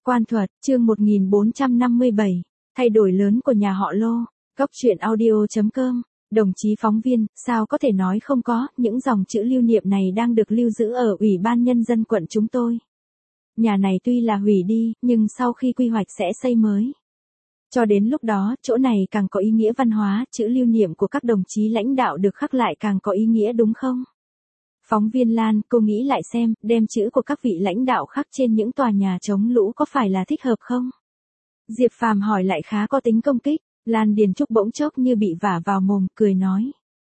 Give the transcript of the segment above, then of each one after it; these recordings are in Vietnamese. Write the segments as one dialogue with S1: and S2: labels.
S1: Quan thuật, chương 1457, thay đổi lớn của nhà họ Lô, Góc truyện audio.com, đồng chí phóng viên, sao có thể nói không có, những dòng chữ lưu niệm này đang được lưu giữ ở Ủy ban Nhân dân quận chúng tôi. Nhà này tuy là hủy đi, nhưng sau khi quy hoạch sẽ xây mới. Cho đến lúc đó, chỗ này càng có ý nghĩa văn hóa, chữ lưu niệm của các đồng chí lãnh đạo được khắc lại càng có ý nghĩa đúng không? Phóng viên Lan, cô nghĩ lại xem, đem chữ của các vị lãnh đạo khắc trên những tòa nhà chống lũ có phải là thích hợp không? Diệp Phàm hỏi lại khá có tính công kích, Lan Điền Trúc bỗng chốc như bị vả vào mồm, cười nói.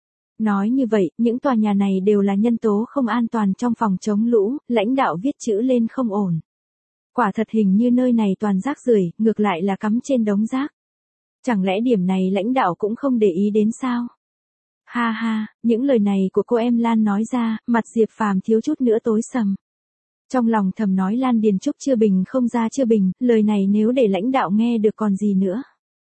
S1: Nói như vậy, những tòa nhà này đều là nhân tố không an toàn trong phòng chống lũ, lãnh đạo viết chữ lên không ổn. Quả thật hình như nơi này toàn rác rưởi, ngược lại là cắm trên đống rác. Chẳng lẽ điểm này lãnh đạo cũng không để ý đến sao? Ha ha, những lời này của cô em Lan nói ra, mặt Diệp Phàm thiếu chút nữa tối sầm. Trong lòng thầm nói Lan Điền Trúc chưa bình không ra chưa bình, lời này nếu để lãnh đạo nghe được còn gì nữa.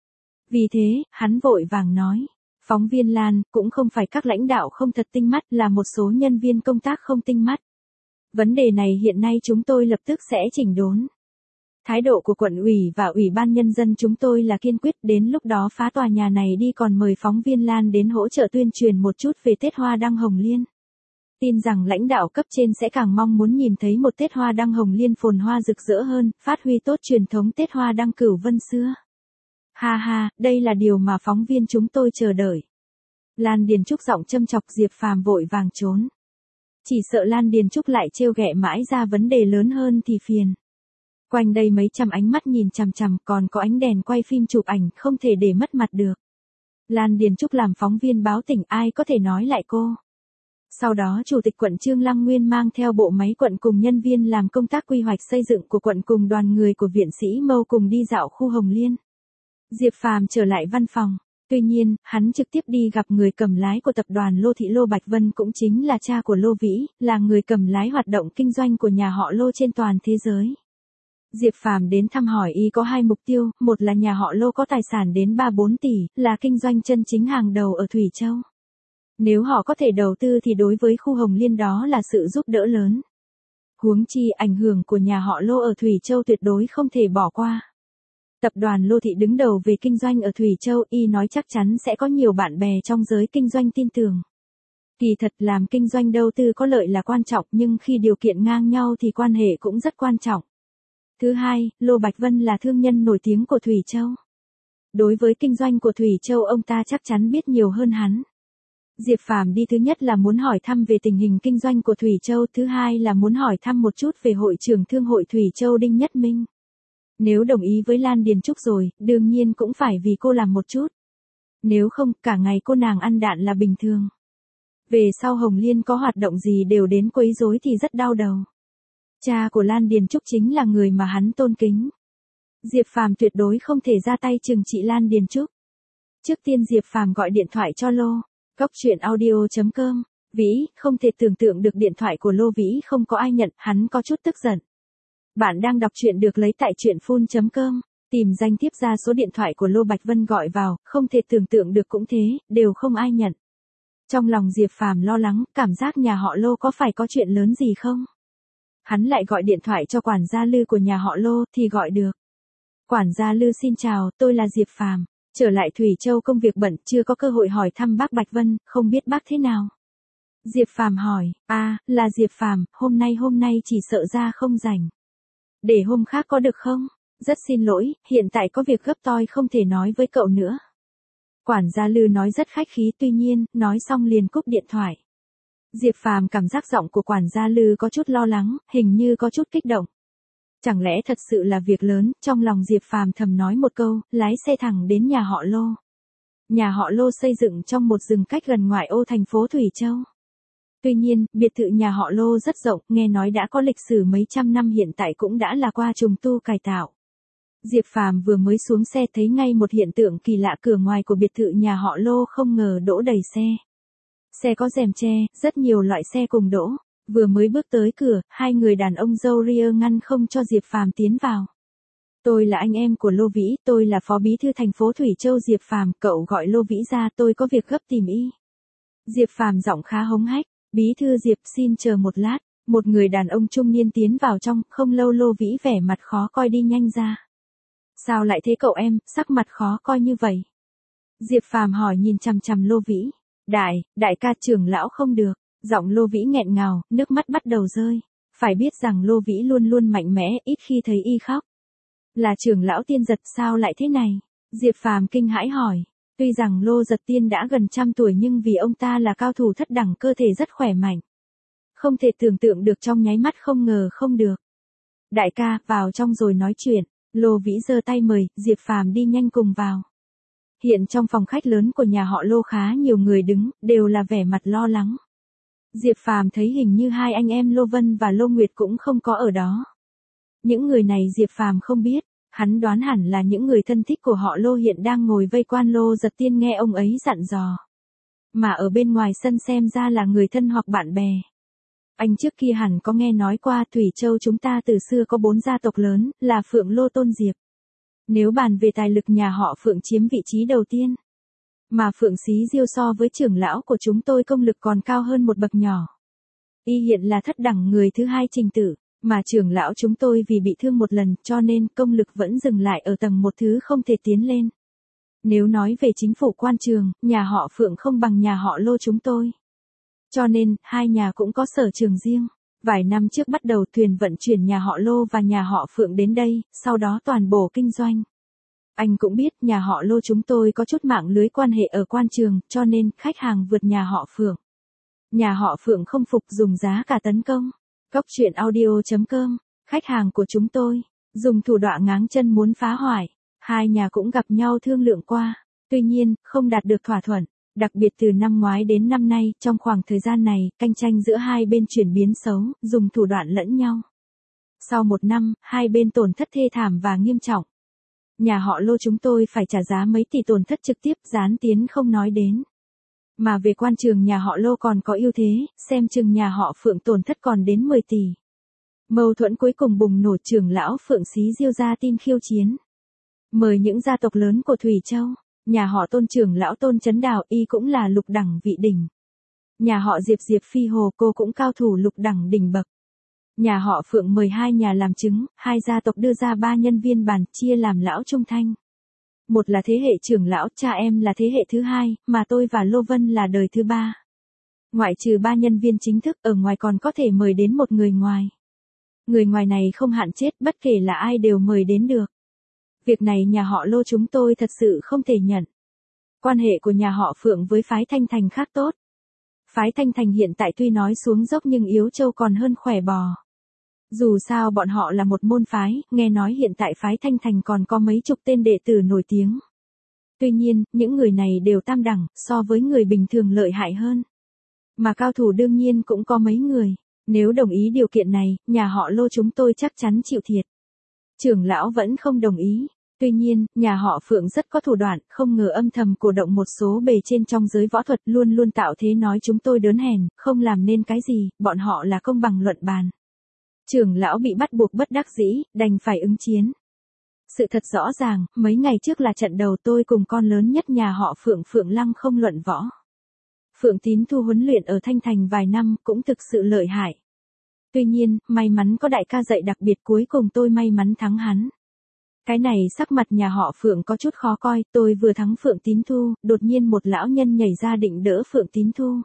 S1: Vì thế, hắn vội vàng nói. Phóng viên Lan, cũng không phải các lãnh đạo không thật tinh mắt, là một số nhân viên công tác không tinh mắt. Vấn đề này hiện nay chúng tôi lập tức sẽ chỉnh đốn. Thái độ của quận ủy và Ủy ban Nhân dân chúng tôi là kiên quyết, đến lúc đó phá tòa nhà này đi, còn mời phóng viên Lan đến hỗ trợ tuyên truyền một chút về Tết Hoa Đăng Hồng Liên. Tin rằng lãnh đạo cấp trên sẽ càng mong muốn nhìn thấy một Tết Hoa Đăng Hồng Liên phồn hoa rực rỡ hơn, phát huy tốt truyền thống Tết Hoa Đăng Cửu Vân xưa. Ha ha, đây là điều mà phóng viên chúng tôi chờ đợi. Lan Điền Trúc giọng châm chọc, Diệp Phàm vội vàng trốn. Chỉ sợ Lan Điền Trúc lại trêu ghẹ mãi ra vấn đề lớn hơn thì phiền. Quanh đây mấy trăm ánh mắt nhìn chằm chằm, còn có ánh đèn quay phim chụp ảnh, không thể để mất mặt được. Lan Điền Trúc làm phóng viên báo tỉnh, ai có thể nói lại cô. Sau đó Chủ tịch quận Trương Lăng Nguyên mang theo bộ máy quận cùng nhân viên làm công tác quy hoạch xây dựng của quận cùng đoàn người của viện sĩ Mâu cùng đi dạo khu Hồng Liên. Diệp Phàm trở lại văn phòng. Tuy nhiên, hắn trực tiếp đi gặp người cầm lái của tập đoàn Lô Thị Lô Bạch Vân, cũng chính là cha của Lô Vĩ, là người cầm lái hoạt động kinh doanh của nhà họ Lô trên toàn thế giới. Diệp Phàm đến thăm hỏi y có hai mục tiêu, một là nhà họ Lô có tài sản đến 3-4 tỷ, là kinh doanh chân chính hàng đầu ở Thủy Châu. Nếu họ có thể đầu tư thì đối với khu Hồng Liên đó là sự giúp đỡ lớn. Huống chi ảnh hưởng của nhà họ Lô ở Thủy Châu tuyệt đối không thể bỏ qua. Tập đoàn Lô Thị đứng đầu về kinh doanh ở Thủy Châu, y nói chắc chắn sẽ có nhiều bạn bè trong giới kinh doanh tin tưởng. Kỳ thật làm kinh doanh đầu tư có lợi là quan trọng, nhưng khi điều kiện ngang nhau thì quan hệ cũng rất quan trọng. Thứ hai, Lô Bạch Vân là thương nhân nổi tiếng của Thủy Châu. Đối với kinh doanh của Thủy Châu ông ta chắc chắn biết nhiều hơn hắn. Diệp Phàm đi thứ nhất là muốn hỏi thăm về tình hình kinh doanh của Thủy Châu, thứ hai là muốn hỏi thăm một chút về hội trưởng thương hội Thủy Châu Đinh Nhất Minh. Nếu đồng ý với Lan Điền Trúc rồi, đương nhiên cũng phải vì cô làm một chút. Nếu không, cả ngày cô nàng ăn đạn là bình thường. Về sau Hồng Liên có hoạt động gì đều đến quấy rối thì rất đau đầu. Cha của Lan Điền Trúc chính là người mà hắn tôn kính. Diệp Phàm tuyệt đối không thể ra tay trừng trị Lan Điền Trúc. Trước tiên Diệp Phàm gọi điện thoại cho Lô. Góc truyện audio.com. Vĩ, không thể tưởng tượng được điện thoại của Lô Vĩ không có ai nhận, hắn có chút tức giận. Bạn đang đọc truyện được lấy tại truyện.com. Tìm danh tiếp ra số điện thoại của Lô Bạch Vân gọi vào, không thể tưởng tượng được cũng thế, đều không ai nhận. Trong lòng Diệp Phàm lo lắng, cảm giác nhà họ Lô có phải có chuyện lớn gì không? Hắn lại gọi điện thoại cho quản gia Lư của nhà họ Lô thì gọi được. Quản gia Lư xin chào, tôi là Diệp Phàm. Trở lại Thủy Châu công việc bận, chưa có cơ hội hỏi thăm bác Bạch Vân, không biết bác thế nào. Diệp Phàm hỏi, là Diệp Phàm, hôm nay chỉ sợ ra không rảnh. Để hôm khác có được không? Rất xin lỗi, hiện tại có việc gấp tôi không thể nói với cậu nữa. Quản gia Lư nói rất khách khí, tuy nhiên, nói xong liền cúp điện thoại. Diệp Phàm cảm giác giọng của quản gia Lư có chút lo lắng, hình như có chút kích động. Chẳng lẽ thật sự là việc lớn, trong lòng Diệp Phàm thầm nói một câu, lái xe thẳng đến nhà họ Lô. Nhà họ Lô xây dựng trong một rừng cách gần ngoại ô thành phố Thủy Châu. Tuy nhiên, biệt thự nhà họ Lô rất rộng, nghe nói đã có lịch sử mấy trăm năm, hiện tại cũng đã là qua trùng tu cải tạo. Diệp Phàm vừa mới xuống xe thấy ngay một hiện tượng kỳ lạ, cửa ngoài của biệt thự nhà họ Lô không ngờ đỗ đầy xe. Xe có rèm che, rất nhiều loại xe cùng đỗ. Vừa mới bước tới cửa, hai người đàn ông râu ria ngăn không cho Diệp Phàm tiến vào. Tôi là anh em của Lô Vĩ, tôi là phó bí thư thành phố Thủy Châu. Diệp Phàm, cậu gọi Lô Vĩ ra, tôi có việc gấp tìm y. Diệp Phàm giọng khá hống hách, bí thư Diệp xin chờ một lát. Một người đàn ông trung niên tiến vào trong, không lâu Lô Vĩ vẻ mặt khó coi đi nhanh ra. Sao lại thế cậu em, sắc mặt khó coi như vậy? Diệp Phàm hỏi nhìn chằm chằm Lô Vĩ. Đại ca trưởng lão không được. Giọng Lô Vĩ nghẹn ngào, nước mắt bắt đầu rơi. Phải biết rằng Lô Vĩ luôn luôn mạnh mẽ, ít khi thấy y khóc. Là trưởng lão Tiên Giật sao lại thế này? Diệp Phàm kinh hãi hỏi. Tuy rằng Lô Giật Tiên đã gần 100 tuổi nhưng vì ông ta là cao thủ thất đẳng cơ thể rất khỏe mạnh. Không thể tưởng tượng được trong nháy mắt không ngờ không được. Đại ca, vào trong rồi nói chuyện. Lô Vĩ giơ tay mời, Diệp Phàm đi nhanh cùng vào. Hiện trong phòng khách lớn của nhà họ Lô khá nhiều người đứng, đều là vẻ mặt lo lắng. Diệp Phàm thấy hình như hai anh em Lô Vân và Lô Nguyệt cũng không có ở đó. Những người này Diệp Phàm không biết, hắn đoán hẳn là những người thân thích của họ Lô hiện đang ngồi vây quan Lô Giật Tiên nghe ông ấy dặn dò. Mà ở bên ngoài sân xem ra là người thân hoặc bạn bè. Anh trước kia hẳn có nghe nói qua Thủy Châu chúng ta từ xưa có 4 gia tộc lớn, là Phượng Lô Tôn Diệp. Nếu bàn về tài lực nhà họ Phượng chiếm vị trí đầu tiên. Mà Phượng Xí Diêu so với trưởng lão của chúng tôi công lực còn cao hơn một bậc nhỏ. Y hiện là thất đẳng người thứ hai trình tự, mà trưởng lão chúng tôi vì bị thương một lần cho nên công lực vẫn dừng lại ở tầng một thứ không thể tiến lên. Nếu nói về chính phủ quan trường, nhà họ Phượng không bằng nhà họ Lô chúng tôi. Cho nên, hai nhà cũng có sở trường riêng. Vài năm trước bắt đầu thuyền vận chuyển nhà họ Lô và nhà họ Phượng đến đây, sau đó toàn bộ kinh doanh. Anh cũng biết nhà họ Lô chúng tôi có chút mạng lưới quan hệ ở quan trường, cho nên khách hàng vượt nhà họ Phượng. Nhà họ Phượng không phục dùng giá cả tấn công. Cóc truyện audio.com, khách hàng của chúng tôi, dùng thủ đoạn ngáng chân muốn phá hoại. Hai nhà cũng gặp nhau thương lượng qua, tuy nhiên, không đạt được thỏa thuận. Đặc biệt từ năm ngoái đến năm nay, trong khoảng thời gian này, cạnh tranh giữa hai bên chuyển biến xấu, dùng thủ đoạn lẫn nhau. Sau một năm, hai bên tổn thất thê thảm và nghiêm trọng. Nhà họ Lô chúng tôi phải trả giá mấy tỷ tổn thất trực tiếp, gián tiến không nói đến. Mà về quan trường nhà họ Lô còn có ưu thế, xem chừng nhà họ Phượng tổn thất còn đến 10 tỷ. Mâu thuẫn cuối cùng bùng nổ, trưởng lão Phượng Xí Diêu ra tin khiêu chiến. Mời những gia tộc lớn của Thủy Châu. Nhà họ Tôn trưởng lão Tôn Chấn Đào y cũng là lục đẳng vị đỉnh. Nhà họ Diệp Phi Hồ cô cũng cao thủ lục đẳng đỉnh bậc. Nhà họ Phượng mời hai nhà làm chứng, hai gia tộc đưa ra 3 nhân viên bàn chia làm lão trung thanh. Một là thế hệ trưởng lão, cha em là thế hệ thứ hai, mà tôi và Lô Vân là đời thứ 3. Ngoại trừ 3 nhân viên chính thức, ở ngoài còn có thể mời đến một người ngoài. Người ngoài này không hạn chết, bất kể là ai đều mời đến được. Việc này nhà họ Lô chúng tôi thật sự không thể nhận. Quan hệ của nhà họ Phượng với phái Thanh Thành khác tốt. Phái Thanh Thành hiện tại tuy nói xuống dốc nhưng yếu châu còn hơn khỏe bò. Dù sao bọn họ là một môn phái, nghe nói hiện tại phái Thanh Thành còn có mấy chục tên đệ tử nổi tiếng. Tuy nhiên, những người này đều tam đẳng, so với người bình thường lợi hại hơn. Mà cao thủ đương nhiên cũng có mấy người. Nếu đồng ý điều kiện này, nhà họ Lô chúng tôi chắc chắn chịu thiệt. Trưởng lão vẫn không đồng ý. Tuy nhiên, nhà họ Phượng rất có thủ đoạn, không ngờ âm thầm cổ động một số bề trên trong giới võ thuật luôn luôn tạo thế nói chúng tôi đớn hèn, không làm nên cái gì, bọn họ là công bằng luận bàn. Trưởng lão bị bắt buộc bất đắc dĩ, đành phải ứng chiến. Sự thật rõ ràng, mấy ngày trước là trận đầu tôi cùng con lớn nhất nhà họ Phượng Lăng không luận võ. Phượng Tín Thu huấn luyện ở Thanh Thành vài năm cũng thực sự lợi hại. Tuy nhiên, may mắn có đại ca dạy đặc biệt cuối cùng tôi may mắn thắng hắn. Cái này sắc mặt nhà họ Phượng có chút khó coi, tôi vừa thắng Phượng Tín Thu, đột nhiên một lão nhân nhảy ra định đỡ Phượng Tín Thu.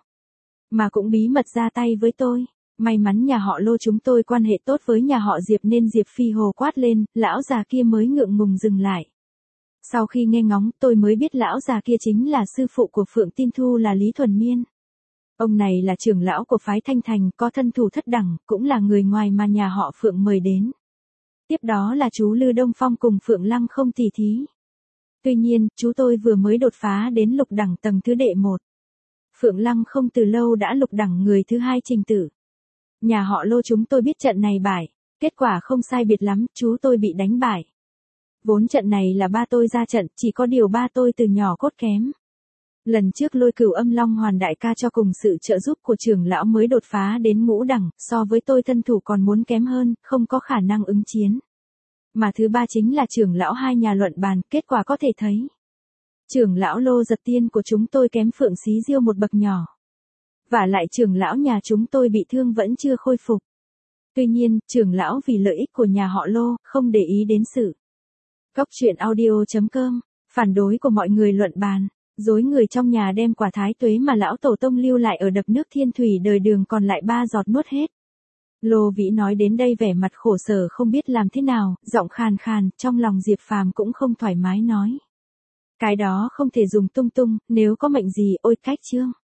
S1: Mà cũng bí mật ra tay với tôi. May mắn nhà họ Lô chúng tôi quan hệ tốt với nhà họ Diệp nên Diệp Phi Hồ quát lên, lão già kia mới ngượng ngùng dừng lại. Sau khi nghe ngóng, tôi mới biết lão già kia chính là sư phụ của Phượng Tín Thu là Lý Thuần Miên. Ông này là trưởng lão của phái Thanh Thành, có thân thủ thất đẳng, cũng là người ngoài mà nhà họ Phượng mời đến. Tiếp đó là chú Lư Đông Phong cùng Phượng Lăng không tỉ thí. Tuy nhiên, chú tôi vừa mới đột phá đến lục đẳng tầng thứ đệ 1. Phượng Lăng không từ lâu đã lục đẳng người thứ 2 trình tự. Nhà họ Lô chúng tôi biết trận này bại, kết quả không sai biệt lắm, chú tôi bị đánh bại. Vốn trận này là ba tôi ra trận, chỉ có điều ba tôi từ nhỏ cốt kém. Lần trước Lôi Cửu Âm Long Hoàn đại ca cho cùng sự trợ giúp của trưởng lão mới đột phá đến ngũ đẳng, so với tôi thân thủ còn muốn kém hơn, không có khả năng ứng chiến. Mà thứ ba chính là trưởng lão hai nhà luận bàn, kết quả có thể thấy. Trưởng lão Lô Giật Tiên của chúng tôi kém Phượng Xí Diêu một bậc nhỏ. Vả lại trưởng lão nhà chúng tôi bị thương vẫn chưa khôi phục. Tuy nhiên, trưởng lão vì lợi ích của nhà họ Lô, không để ý đến sự. Cốc truyện audio.com, phản đối của mọi người luận bàn, dối người trong nhà đem quả thái tuế mà lão tổ tông lưu lại ở đập nước Thiên Thủy đời Đường còn lại 3 giọt nuốt hết. Lô Vĩ nói đến đây vẻ mặt khổ sở không biết làm thế nào, giọng khàn khàn, trong lòng Diệp Phàm cũng không thoải mái nói. Cái đó không thể dùng tung tung, nếu có mệnh gì ôi cách chương.